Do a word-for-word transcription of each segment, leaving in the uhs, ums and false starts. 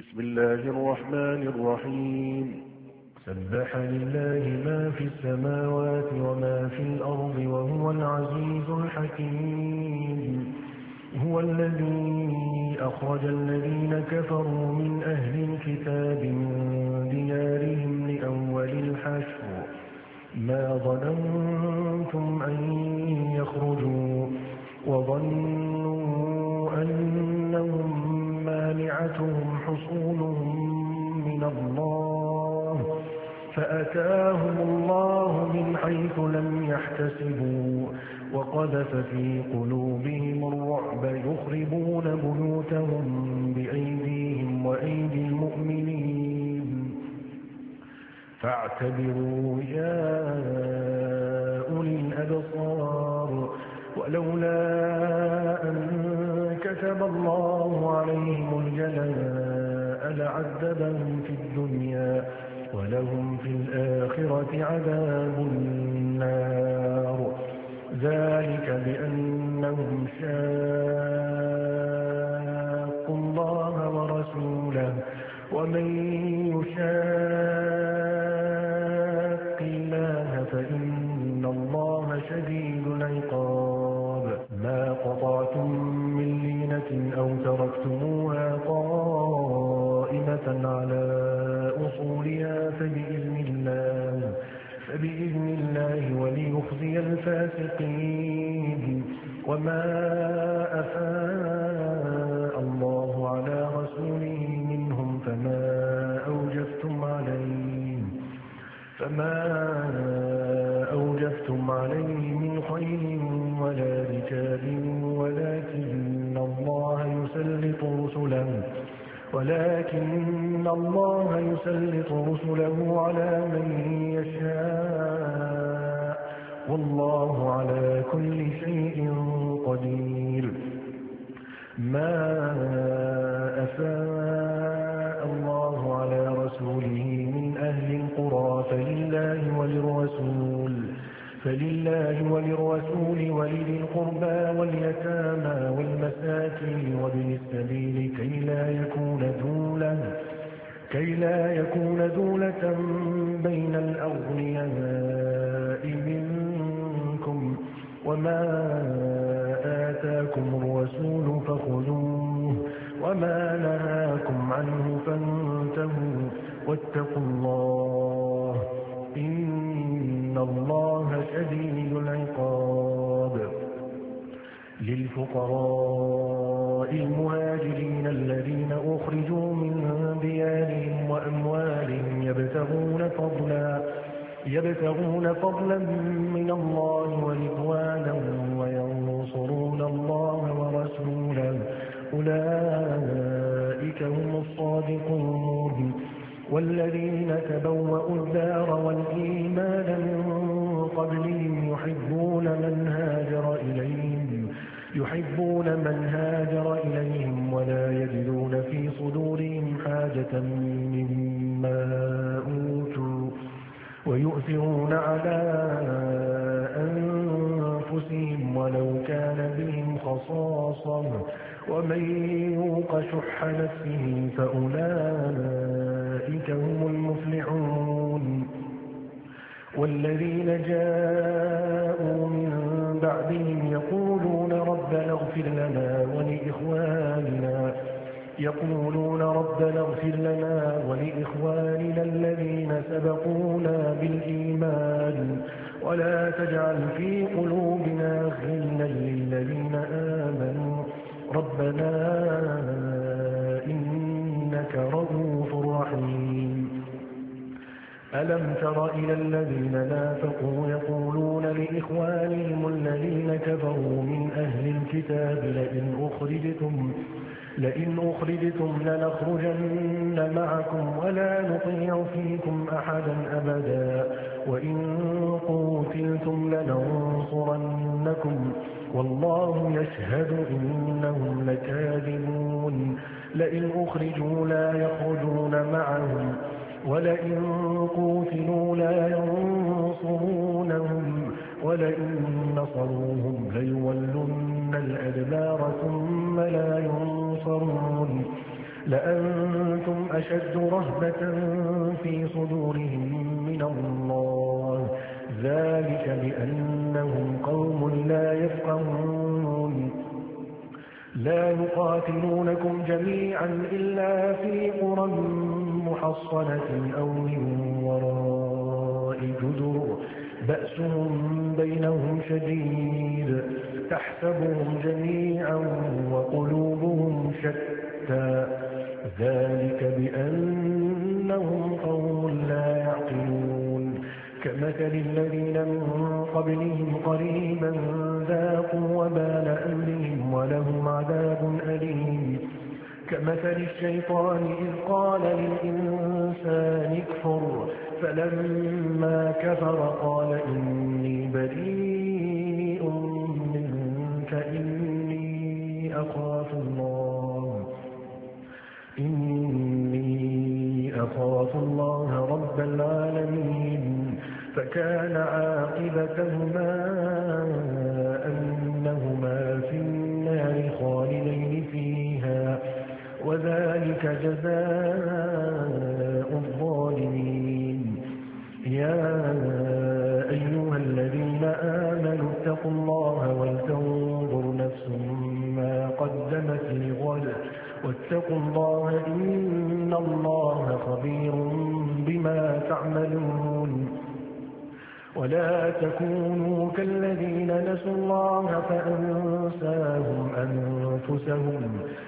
بسم الله الرحمن الرحيم سبح لله ما في السماوات وما في الأرض وهو العزيز الحكيم. هو الذي أخرج الذين كفروا من أهل الكتاب من ديارهم لأول الحشر ما ظننتم أن يخرجوا وظنوا أنهم مانعتهم حصونهم من الله فأتاهم الله من حيث لم يحتسبوا وقذف في قلوبهم الرعب يخربون بيوتهم بأيديهم وأيدي المؤمنين فاعتبروا يا أولي الأبصار ولولا أن كتب الله عليهم الجلاء لعذبهم في الدنيا ولهم في الآخرة عذاب النار ذلك بأنهم شاقوا الله ورسوله ومن يشاق الله فإن الله شديد العقاب ما قطعتم من لينة أو تركتموها قائمة على أصولها فبإذن الله فبإذن الله وليخزي الفاسقين وما أفاء الله على رسوله منهم فما أوجفتم عليه فما أوجفتم عليه من خيل ولا ركاب ولكن الله يسلط رسله ولكن الله يسلط رسله على من يشاء والله على كل شيء قدير ما أفاء الله على رسوله من أهل القرى فلله وللرسول فلله وللرسول ولذي القربى واليتامى والمساكين وابن السبيل كي لا يكون دولة كي لا يكون دولة بين الأغنياء منكم وما آتاكم الرسول فخذوه وما نهاكم عنه فانتهوا واتقوا الله إن الله شديد العقاب للفقراء المهاجرين الذين أخرجوا من ديارهم وأموالهم يبتغون فضلا يبتغون فضلا من الله ورضوانا وينصرون الله ورسوله أولئك هم الصادقون والذين تبوأوا الدار والإيمان من قبلهم يحبون من هاجر إليهم يحبون من هاجر إليهم ولا يجدون في صدورهم حاجة مما أوتوا ويؤثرون على أنفسهم ولو كان بهم خصاصة ومن يوق شح نفسه فأولئك هم المفلحون والذين جاءوا من بعدهم يقولون ربنا اغفر لنا ولإخواننا يقولون ربنا اغفر لنا ولإخواننا الذين سبقونا بالإيمان ولا تجعل في قلوبنا غلا للذين آمنوا ربنا إنك رؤوف رحيم ألم تر إلى الذين نافقوا يقولون لإخوانهم الذين كفروا من أهل الكتاب لئن أخرجتم لئن أخرجتم لنخرجن معكم ولا نطيع فيكم أحدا أبدا وإن قوتلتم لننصرنكم والله يشهد إنهم لكاذبون لئن أخرجوا لا يخرجون معهم ولئن قوتلوا لا ينصرونهم ولئن نصروهم ليولن الأدبار ثم لا ينصرون لأنتم أشد رهبة في صدورهم من الله ذلك بأنهم قوم لا يفقهون لا يقاتلونكم جميعا إلا في قرى محصنة أو من وراء جدر بأسهم بينهم شديد تحسبهم جميعا وقلوبهم شتى ذلك بأنهم قوم لا يعقلون كمثل الذين من قبلهم قريبا ذاقوا وبال أمرهم ولهم عذاب أليم كمثل الشيطان إذ قال للإنسان اكفر فلما كفر قال إني بريء منك إني أخاف الله إني أخاف الله رب العالمين فكان عاقبتهما أنهما في النار خالدين فيها وذلك جزاء الظالمين يا أيها الذين آمنوا اتقوا الله ولتنظر نفس ما قدمت لغد واتقوا الله إن الله خبير بما تعملون ولا تكونوا كالذين نسوا الله فأنساهم أنفسهم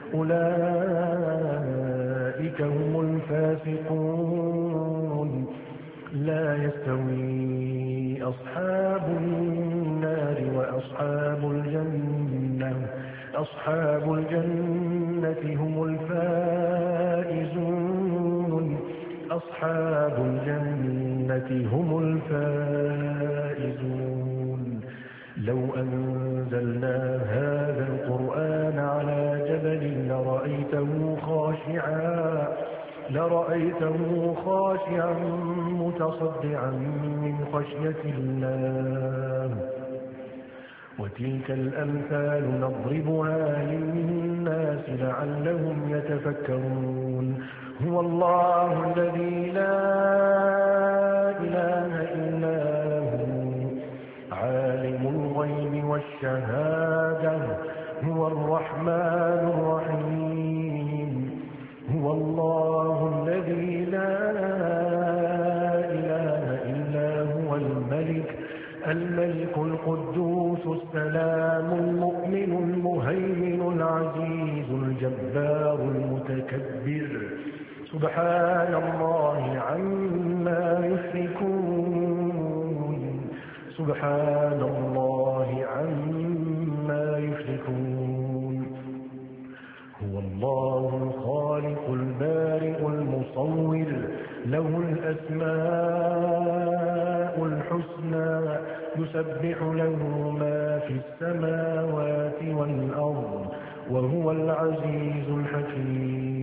أولئك هم الفاسقون لا يستوي أصحاب النار وأصحاب الجنة أصحاب الجنة هم الفائزون أصحاب الجنة هم الفائزون لو أنزلنا هذا القرآن على جبل لرأيته خاشعا لرأيته خاشعا متصدعا من خشية الله وتلك الأمثال نضربها للناس لعلهم يتفكرون هو الله الذي لا إله إلا هو عالم الغيب والشهادة هو الرحمن الرحيم هو الله الذي لا إله إلا هو الملك الملك القدوس السلام المؤمن المهيمن العزيز الجبار المتكبر سبحان الله عما يشركون سبحان الله عما يشركون هو الله الخالق البارئ المصور له الأسماء الحسنى يسبح له ما في السماوات والأرض وهو العزيز الحكيم